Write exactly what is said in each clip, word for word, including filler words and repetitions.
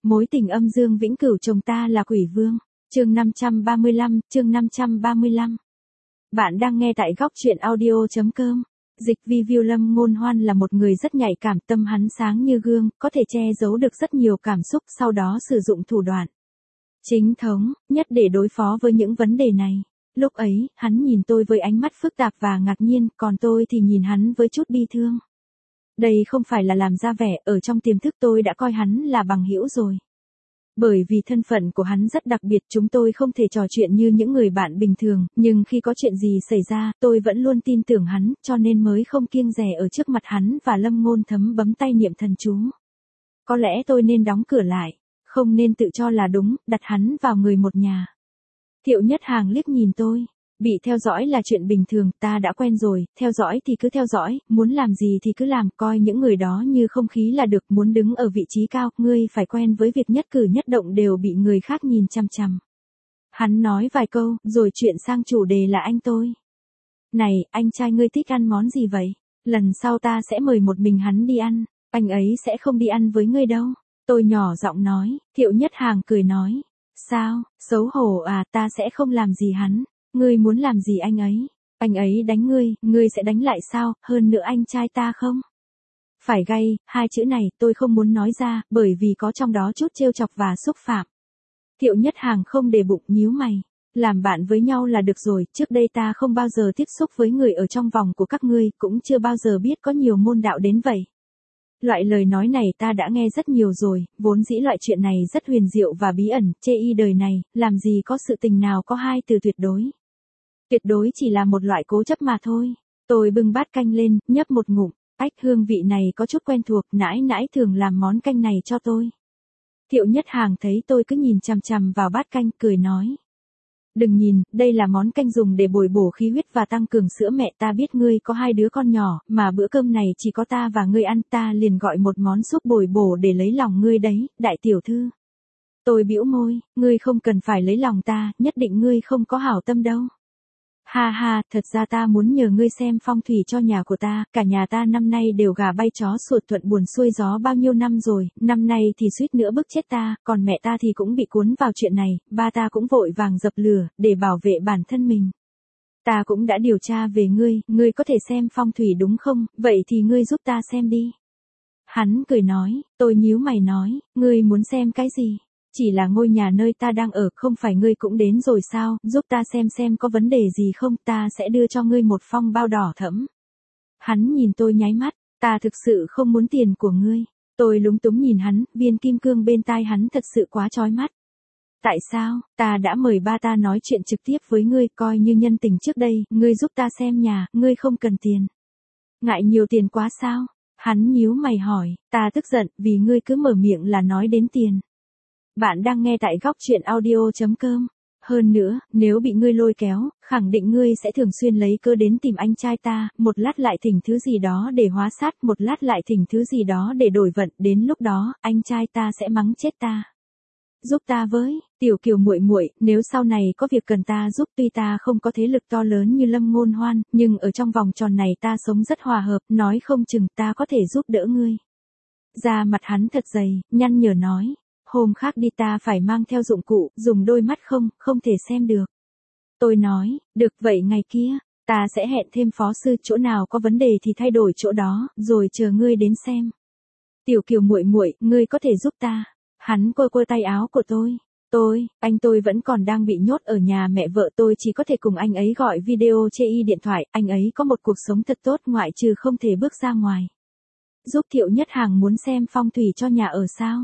mối tình âm dương vĩnh cửu chồng ta là quỷ vương. Chương năm trăm ba mươi lăm, chương năm trăm ba mươi lăm. Bạn đang nghe tại góc truyện audio.com. Dịch View Lâm Ngôn Hoan là một người rất nhạy cảm, tâm hắn sáng như gương, có thể che giấu được rất nhiều cảm xúc, sau đó sử dụng thủ đoạn chính thống nhất để đối phó với những vấn đề này. Lúc ấy, hắn nhìn tôi với ánh mắt phức tạp và ngạc nhiên, còn tôi thì nhìn hắn với chút bi thương. Đây không phải là làm ra vẻ, ở trong tiềm thức tôi đã coi hắn là bằng hữu rồi. Bởi vì thân phận của hắn rất đặc biệt, chúng tôi không thể trò chuyện như những người bạn bình thường, nhưng khi có chuyện gì xảy ra, tôi vẫn luôn tin tưởng hắn, cho nên mới không kiêng dè ở trước mặt hắn và Lâm Ngôn Thấm bấm tay niệm thần chú. Có lẽ tôi nên đóng cửa lại, không nên tự cho là đúng, đặt hắn vào người một nhà. Thiệu Nhất Hàng liếc nhìn tôi. Bị theo dõi là chuyện bình thường, ta đã quen rồi, theo dõi thì cứ theo dõi, muốn làm gì thì cứ làm, coi những người đó như không khí là được, muốn đứng ở vị trí cao, ngươi phải quen với việc nhất cử nhất động đều bị người khác nhìn chằm chằm. Hắn nói vài câu, rồi chuyển sang chủ đề là anh tôi. Này, anh trai ngươi thích ăn món gì vậy? Lần sau ta sẽ mời một mình hắn đi ăn, anh ấy sẽ không đi ăn với ngươi đâu. Tôi nhỏ giọng nói, Thiệu Nhất Hàng cười nói. Sao, xấu hổ à, ta sẽ không làm gì hắn. Ngươi muốn làm gì anh ấy? Anh ấy đánh ngươi, ngươi sẽ đánh lại sao, hơn nữa anh trai ta không? Phải gay, hai chữ này tôi không muốn nói ra, bởi vì có trong đó chút trêu chọc và xúc phạm. Thiệu Nhất Hàng không để bụng, nhíu mày. Làm bạn với nhau là được rồi, trước đây ta không bao giờ tiếp xúc với người ở trong vòng của các ngươi, cũng chưa bao giờ biết có nhiều môn đạo đến vậy. Loại lời nói này ta đã nghe rất nhiều rồi, vốn dĩ loại chuyện này rất huyền diệu và bí ẩn, chê y đời này, làm gì có sự tình nào có hai từ tuyệt đối. Tuyệt đối chỉ là một loại cố chấp mà thôi. Tôi bưng bát canh lên, nhấp một ngụm, ách hương vị này có chút quen thuộc, nãi nãi thường làm món canh này cho tôi. Thiệu Nhất Hàng thấy tôi cứ nhìn chằm chằm vào bát canh, cười nói. Đừng nhìn, đây là món canh dùng để bồi bổ khí huyết và tăng cường sữa mẹ, ta biết ngươi có hai đứa con nhỏ, mà bữa cơm này chỉ có ta và ngươi ăn, ta liền gọi một món súp bồi bổ để lấy lòng ngươi đấy, đại tiểu thư. Tôi bĩu môi, ngươi không cần phải lấy lòng ta, nhất định ngươi không có hảo tâm đâu. Ha ha, thật ra ta muốn nhờ ngươi xem phong thủy cho nhà của ta, cả nhà ta năm nay đều gà bay chó sủa thuận buồn xuôi gió bao nhiêu năm rồi, năm nay thì suýt nữa bức chết ta, còn mẹ ta thì cũng bị cuốn vào chuyện này, ba ta cũng vội vàng dập lửa, để bảo vệ bản thân mình. Ta cũng đã điều tra về ngươi, ngươi có thể xem phong thủy đúng không, vậy thì ngươi giúp ta xem đi. Hắn cười nói, tôi nhíu mày nói, ngươi muốn xem cái gì? Chỉ là ngôi nhà nơi ta đang ở, không phải ngươi cũng đến rồi sao, giúp ta xem xem có vấn đề gì không, ta sẽ đưa cho ngươi một phong bao đỏ thẫm. Hắn nhìn tôi nháy mắt, ta thực sự không muốn tiền của ngươi. Tôi lúng túng nhìn hắn, viên kim cương bên tai hắn thật sự quá chói mắt. Tại sao, ta đã mời ba ta nói chuyện trực tiếp với ngươi, coi như nhân tình trước đây, ngươi giúp ta xem nhà, ngươi không cần tiền. Ngại nhiều tiền quá sao? Hắn nhíu mày hỏi, ta tức giận, vì ngươi cứ mở miệng là nói đến tiền. Bạn đang nghe tại góc truyện audio.com. Hơn nữa, nếu bị ngươi lôi kéo, khẳng định ngươi sẽ thường xuyên lấy cơ đến tìm anh trai ta, một lát lại thỉnh thứ gì đó để hóa sát, một lát lại thỉnh thứ gì đó để đổi vận, đến lúc đó, anh trai ta sẽ mắng chết ta. Giúp ta với, Tiểu Kiều muội muội, nếu sau này có việc cần ta giúp, tuy ta không có thế lực to lớn như Lâm Ngôn Hoan, nhưng ở trong vòng tròn này ta sống rất hòa hợp, nói không chừng ta có thể giúp đỡ ngươi. Da mặt hắn thật dày, nhăn nhở nói. Hôm khác đi ta phải mang theo dụng cụ, dùng đôi mắt không, không thể xem được. Tôi nói, được vậy ngày kia, ta sẽ hẹn thêm phó sư, chỗ nào có vấn đề thì thay đổi chỗ đó, rồi chờ ngươi đến xem. Tiểu Kiều muội muội, ngươi có thể giúp ta. Hắn quơ quơ tay áo của tôi. Tôi, anh tôi vẫn còn đang bị nhốt ở nhà mẹ vợ, tôi chỉ có thể cùng anh ấy gọi video chê y điện thoại, anh ấy có một cuộc sống thật tốt ngoại trừ không thể bước ra ngoài. Giúp Thiệu Nhất Hàng muốn xem phong thủy cho nhà ở sao?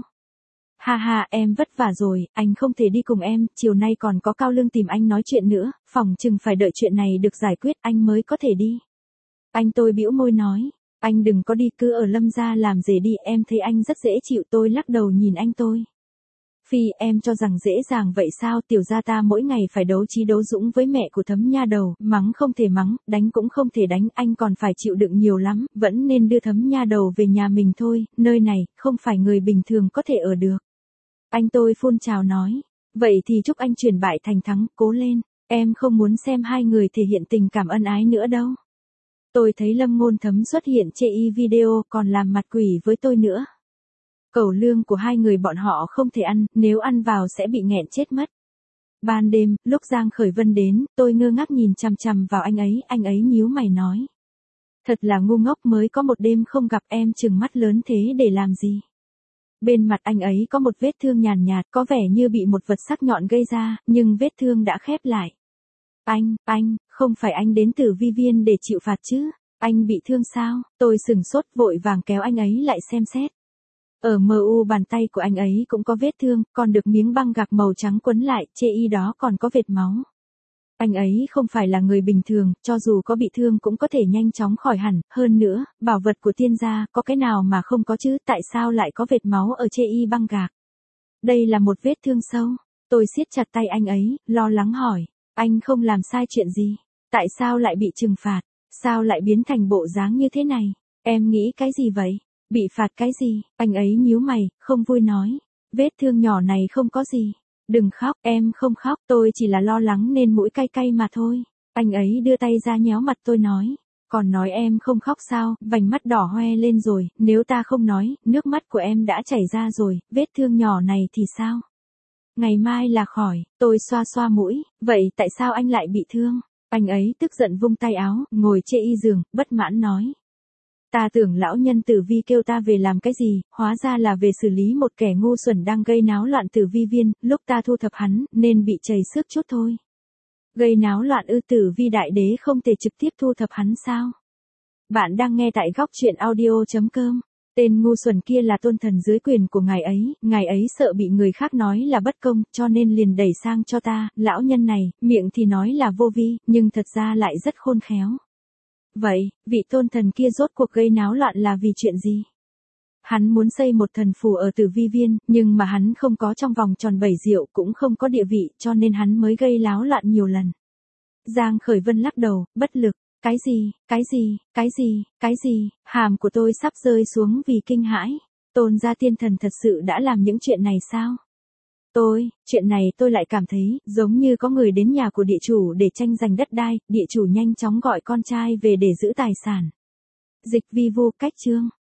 Ha ha, em vất vả rồi, anh không thể đi cùng em, chiều nay còn có Cao Lương tìm anh nói chuyện nữa, phòng chừng phải đợi chuyện này được giải quyết anh mới có thể đi. Anh tôi bĩu môi nói, anh đừng có đi, cứ ở Lâm gia làm rể đi, em thấy anh rất dễ chịu. Tôi lắc đầu nhìn anh tôi. Phi, em cho rằng dễ dàng vậy sao, tiểu gia ta mỗi ngày phải đấu trí đấu dũng với mẹ của Thấm nha đầu, mắng không thể mắng, đánh cũng không thể đánh, anh còn phải chịu đựng nhiều lắm, vẫn nên đưa Thấm nha đầu về nhà mình thôi, nơi này, không phải người bình thường có thể ở được. Anh tôi phun trào nói, vậy thì chúc anh chuyển bại thành thắng, cố lên, em không muốn xem hai người thể hiện tình cảm ân ái nữa đâu. Tôi thấy Lâm Ngôn Thấm xuất hiện chê y video còn làm mặt quỷ với tôi nữa. Cẩu lương của hai người bọn họ không thể ăn, nếu ăn vào sẽ bị nghẹn chết mất. Ban đêm, lúc Giang Khởi Vân đến, tôi ngơ ngác nhìn chằm chằm vào anh ấy, anh ấy nhíu mày nói. Thật là ngu ngốc, mới có một đêm không gặp em trừng mắt lớn thế để làm gì. Bên mặt anh ấy có một vết thương nhàn nhạt, có vẻ như bị một vật sắc nhọn gây ra, nhưng vết thương đã khép lại. Anh, anh, không phải anh đến từ Vi Viên để chịu phạt chứ? Anh bị thương sao? Tôi sừng sốt vội vàng kéo anh ấy lại xem xét. Ở mờ u bàn tay của anh ấy cũng có vết thương, còn được miếng băng gạc màu trắng quấn lại, chê y đó còn có vệt máu. Anh ấy không phải là người bình thường, cho dù có bị thương cũng có thể nhanh chóng khỏi hẳn, hơn nữa, bảo vật của tiên gia, có cái nào mà không có chứ, tại sao lại có vệt máu ở chê y băng gạc? Đây là một vết thương sâu. Tôi siết chặt tay anh ấy, lo lắng hỏi, anh không làm sai chuyện gì? Tại sao lại bị trừng phạt? Sao lại biến thành bộ dáng như thế này? Em nghĩ cái gì vậy? Bị phạt cái gì? Anh ấy nhíu mày, không vui nói. Vết thương nhỏ này không có gì. Đừng khóc, em không khóc, tôi chỉ là lo lắng nên mũi cay cay mà thôi. Anh ấy đưa tay ra nhéo mặt tôi nói. Còn nói em không khóc sao, vành mắt đỏ hoe lên rồi, nếu ta không nói, nước mắt của em đã chảy ra rồi, vết thương nhỏ này thì sao? Ngày mai là khỏi, tôi xoa xoa mũi, vậy tại sao anh lại bị thương? Anh ấy tức giận vung tay áo, ngồi chê y giường, bất mãn nói. Ta tưởng lão nhân Tử Vi kêu ta về làm cái gì, hóa ra là về xử lý một kẻ ngu xuẩn đang gây náo loạn Tử Vi viên, lúc ta thu thập hắn, nên bị chảy xước chút thôi. Gây náo loạn ư? Tử Vi đại đế không thể trực tiếp thu thập hắn sao? Bạn đang nghe tại góc truyện audio chấm com. Tên ngu xuẩn kia là tôn thần dưới quyền của ngài ấy, ngài ấy sợ bị người khác nói là bất công, cho nên liền đẩy sang cho ta, lão nhân này, miệng thì nói là vô vi, nhưng thật ra lại rất khôn khéo. Vậy, vị tôn thần kia rốt cuộc gây náo loạn là vì chuyện gì? Hắn muốn xây một thần phù ở Tử Vi viên, nhưng mà hắn không có trong vòng tròn bảy diệu, cũng không có địa vị, cho nên hắn mới gây náo loạn nhiều lần. Giang Khởi Vân lắc đầu, bất lực. Cái gì, cái gì, cái gì, cái gì, hàm của tôi sắp rơi xuống vì kinh hãi. Tôn gia tiên thần thật sự đã làm những chuyện này sao? Tôi, chuyện này tôi lại cảm thấy, giống như có người đến nhà của địa chủ để tranh giành đất đai, địa chủ nhanh chóng gọi con trai về để giữ tài sản. Dịch vi vu cách chương.